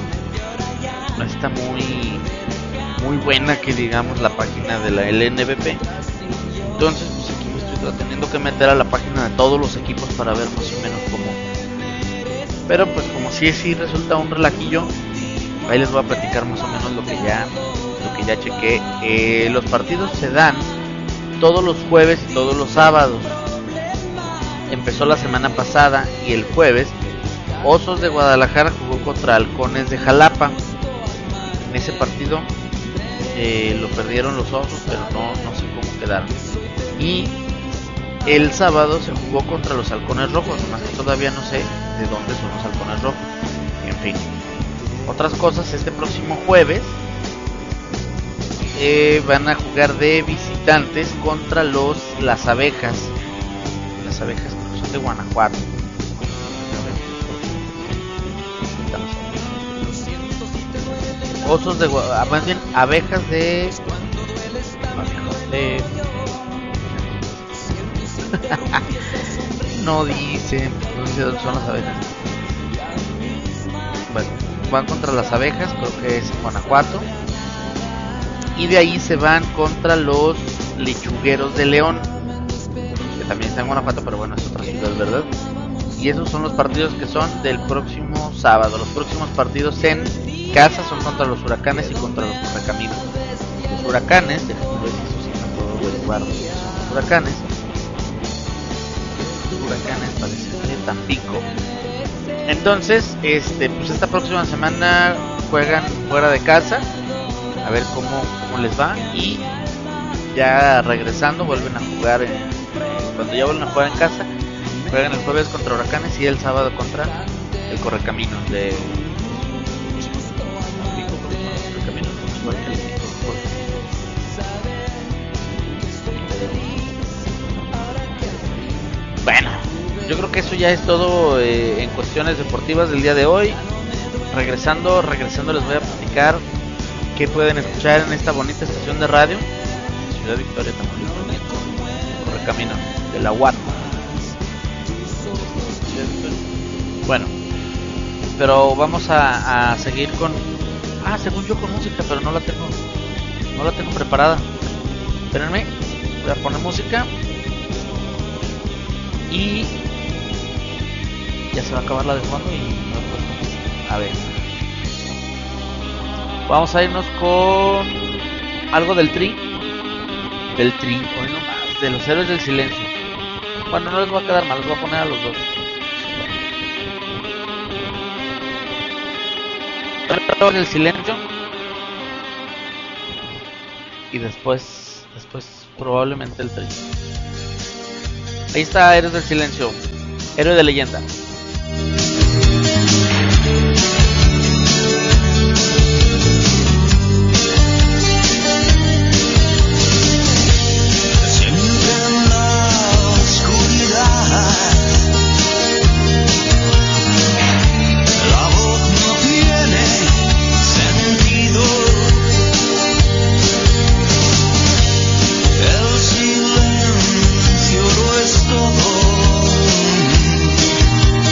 muy buena, que digamos, la página de la LNBP. Entonces pues aquí me estoy teniendo que meter a la página de todos los equipos para ver más o menos cómo. Pero pues como sí resulta un relajillo, ahí les voy a platicar más o menos lo que ya chequé. Los partidos se dan todos los jueves y todos los sábados. Empezó la semana pasada y el jueves Osos de Guadalajara jugó contra Halcones de Jalapa. En ese partido lo perdieron los Osos, pero no sé cómo quedaron. Y el sábado se jugó contra los Halcones Rojos, nomás que todavía no sé de dónde son los Halcones Rojos. En fin, otras cosas, este próximo jueves van a jugar de visitantes contra las Abejas. Las Abejas que son de Guanajuato. Osos de Guadalajara, más bien Abejas de no dice dónde son las Abejas. Bueno, van contra las Abejas, creo que es en Guanajuato. Y de ahí se van contra los Lechugueros de León, que también está en Guanajuato, pero bueno, es otra ciudad, ¿verdad? Y esos son los partidos que son del próximo sábado. Los próximos partidos en casa son contra los Huracanes y contra los Correcaminos. Los Huracanes, déjenme ver si eso sí me puedo averiguar los Huracanes. Los Huracanes parece de Tampico. Entonces, pues esta próxima semana juegan fuera de casa, a ver cómo les va, y ya regresando vuelven a jugar cuando ya vuelven a jugar en casa, juegan el jueves contra Huracanes y el sábado contra el Correcaminos de Bueno, yo creo que eso ya es todo en cuestiones deportivas del día de hoy. Regresando les voy a platicar qué pueden escuchar en esta bonita estación de radio, Ciudad Victoria, Tamaulipas, Correcaminos de la UAT. Bueno, pero vamos a seguir con según yo con música, pero no la tengo preparada. Espérenme, voy a poner música y ya se va a acabar la de fondo y a ver. Vamos a irnos con algo del Tri, hoy nomás, de los Héroes del Silencio. Bueno, no les va a quedar mal, les voy a poner a los dos. Héroes del Silencio y después probablemente el Tri. Ahí está Héroes del Silencio, héroe de leyenda. El silencio lo es todo.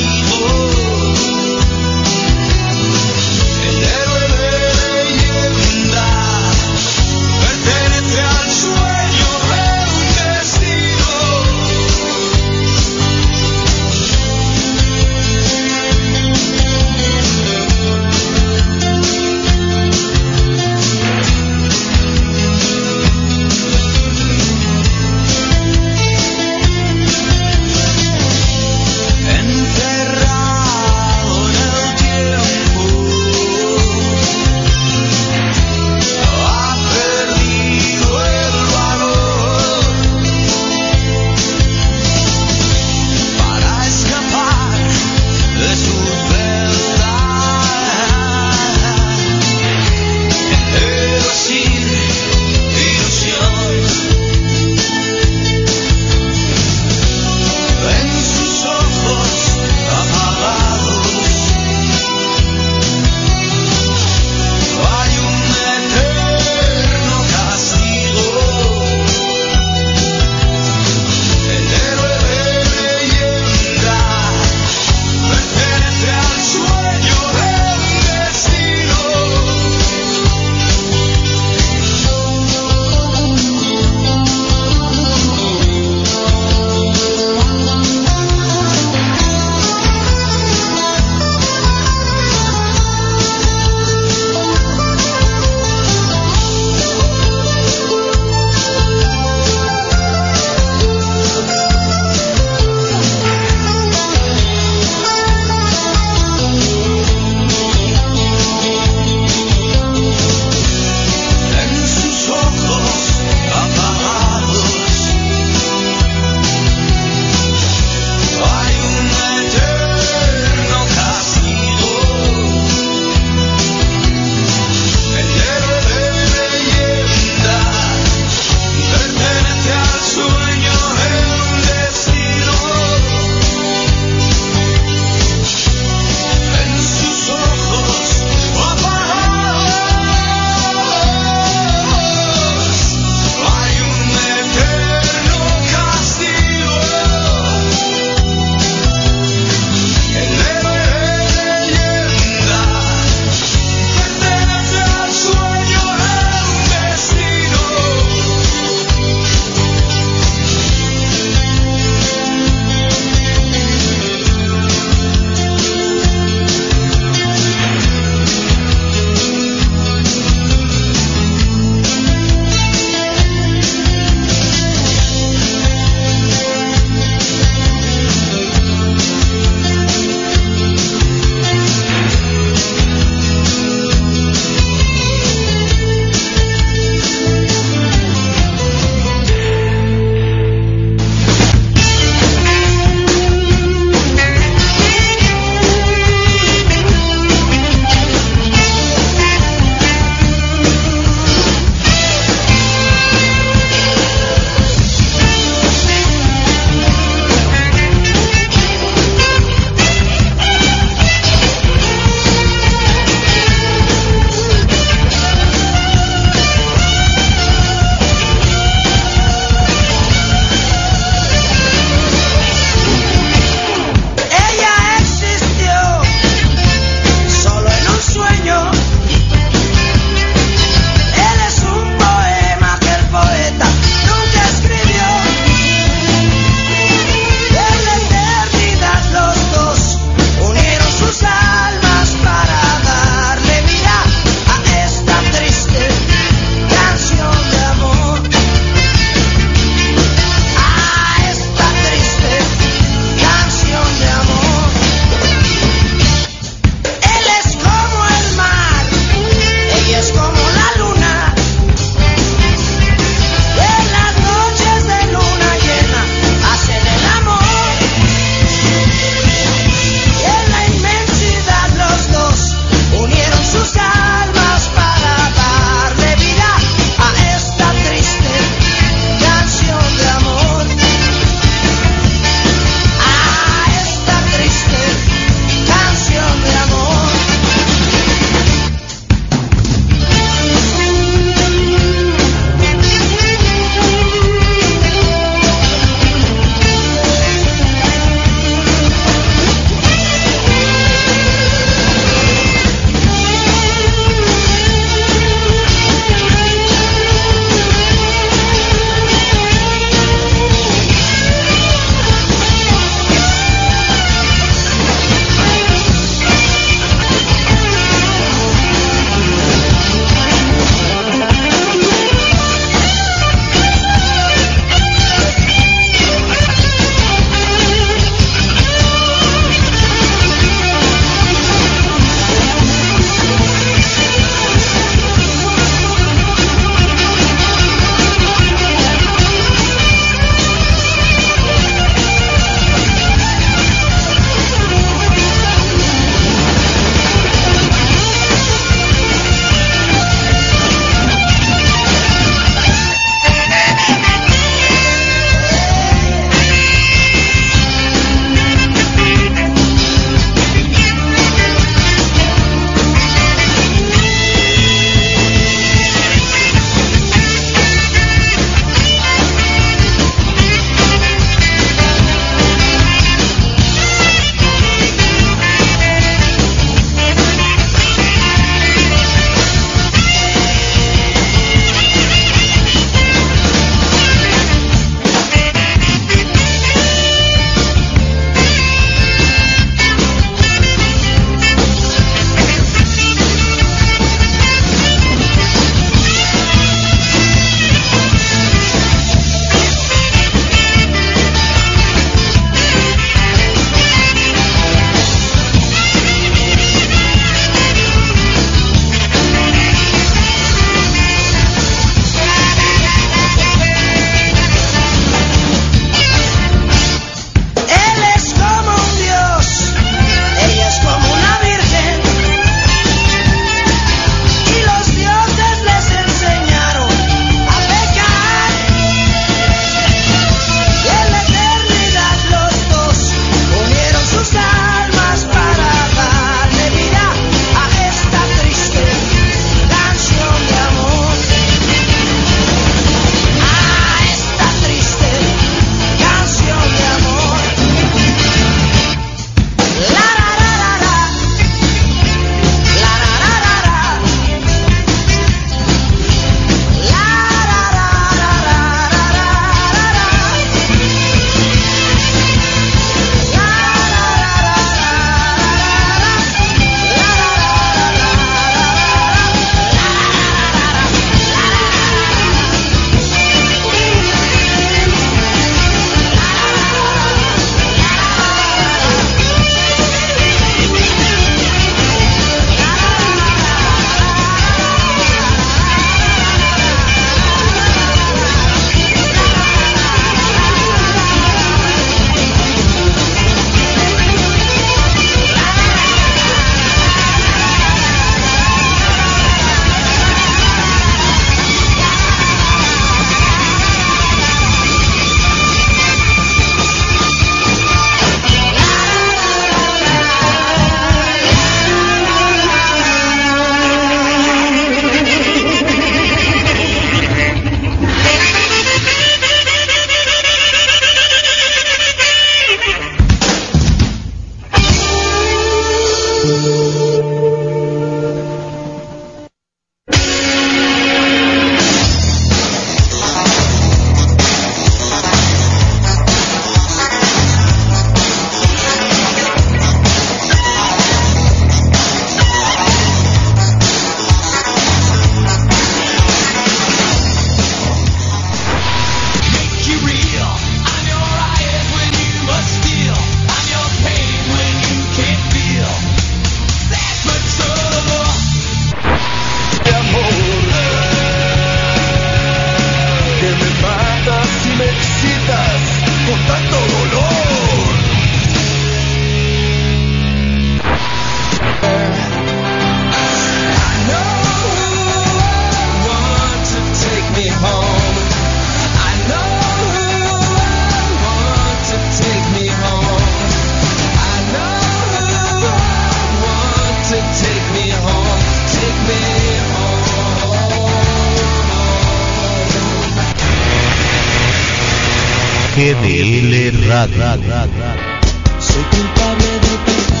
GDL Radio. Soy culpable de pecado.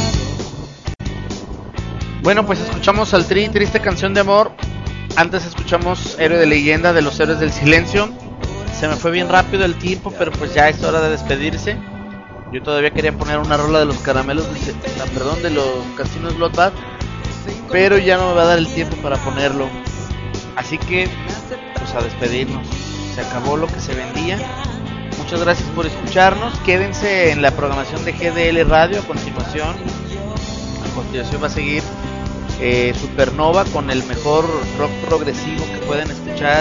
Bueno, pues escuchamos al Tri, Triste Canción de Amor. Antes escuchamos Héroe de Leyenda de los Héroes del Silencio. Se me fue bien rápido el tiempo, pero pues ya es hora de despedirse. Yo todavía quería poner una rola de los caramelos, de los Casinos Bloodbath, pero ya no me va a dar el tiempo para ponerlo. Así que, pues a despedirnos. Se acabó lo que se vendía. Muchas gracias por escucharnos. Quédense en la programación de GDL Radio. A continuación va a seguir Supernova con el mejor rock progresivo que pueden escuchar,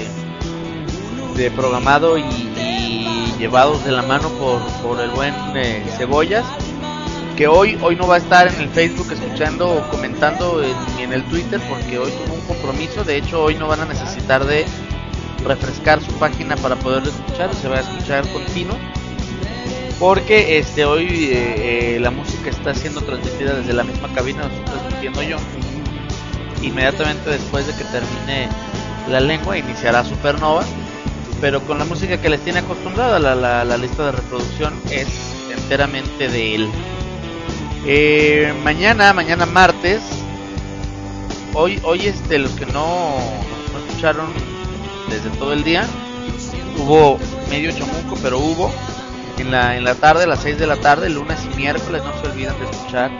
de programado y llevados de la mano por el buen Cebollas, que hoy no va a estar en el Facebook escuchando o comentando ni en el Twitter, porque hoy tuvo un compromiso. De hecho, hoy no van a necesitar de refrescar su página para poderlo escuchar, se va a escuchar continuo, porque hoy la música está siendo transmitida desde la misma cabina donde estoy transmitiendo yo. Inmediatamente después de que termine La Lengua iniciará Supernova, pero con la música que les tiene acostumbrada. La lista de reproducción es enteramente de él. Mañana martes, hoy los que no escucharon desde todo el día, hubo medio chamuco, pero hubo en la tarde, a las 6 de la tarde, lunes y miércoles. No se olviden de escuchar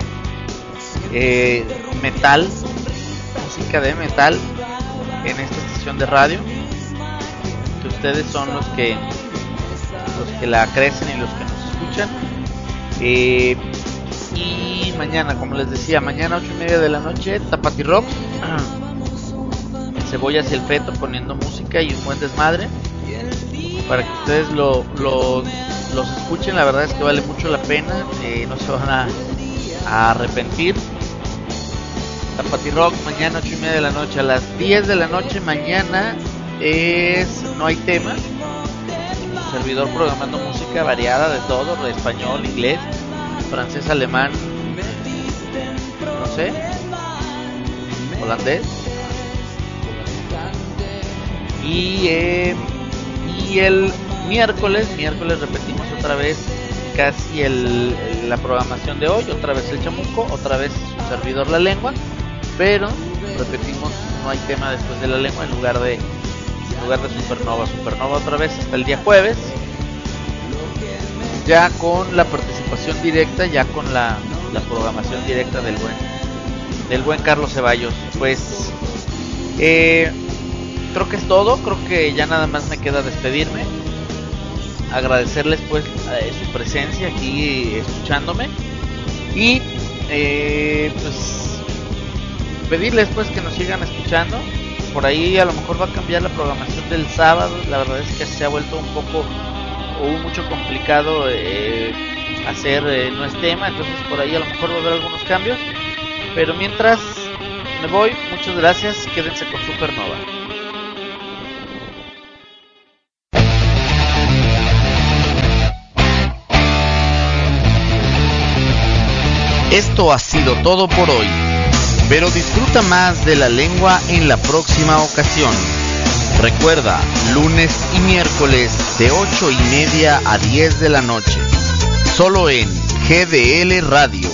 metal, música de metal en esta estación de radio, que ustedes son los que la crecen y los que nos escuchan. Y mañana, como les decía, mañana 8:30 de la noche, Tapati Rock, Cebollas y el Feto poniendo música y un buen desmadre para que ustedes los escuchen. La verdad es que vale mucho la pena, no se van a arrepentir. Tapati Rock mañana 8:30 de la noche. A las 10 de la noche mañana No Hay Tema, un servidor programando música variada de todo, de español, inglés, francés, alemán, no sé, holandés. Y el miércoles repetimos otra vez casi la programación de hoy, otra vez el chamuco, otra vez su servidor La Lengua, pero repetimos No Hay Tema después de La Lengua en lugar de Supernova otra vez hasta el día jueves, ya con la participación directa, ya con la programación directa del buen Carlos Ceballos. Pues creo que es todo. Creo que ya nada más me queda despedirme, agradecerles pues su presencia aquí escuchándome y pues pedirles pues que nos sigan escuchando. Por ahí a lo mejor va a cambiar la programación del sábado. La verdad es que se ha vuelto mucho complicado hacer No Es Tema, entonces por ahí a lo mejor va a haber algunos cambios, pero mientras me voy, muchas gracias, quédense con Supernova. Esto ha sido todo por hoy, pero disfruta más de La Lengua en la próxima ocasión. Recuerda, lunes y miércoles de 8:30 a 10 de la noche, solo en GDL Radio.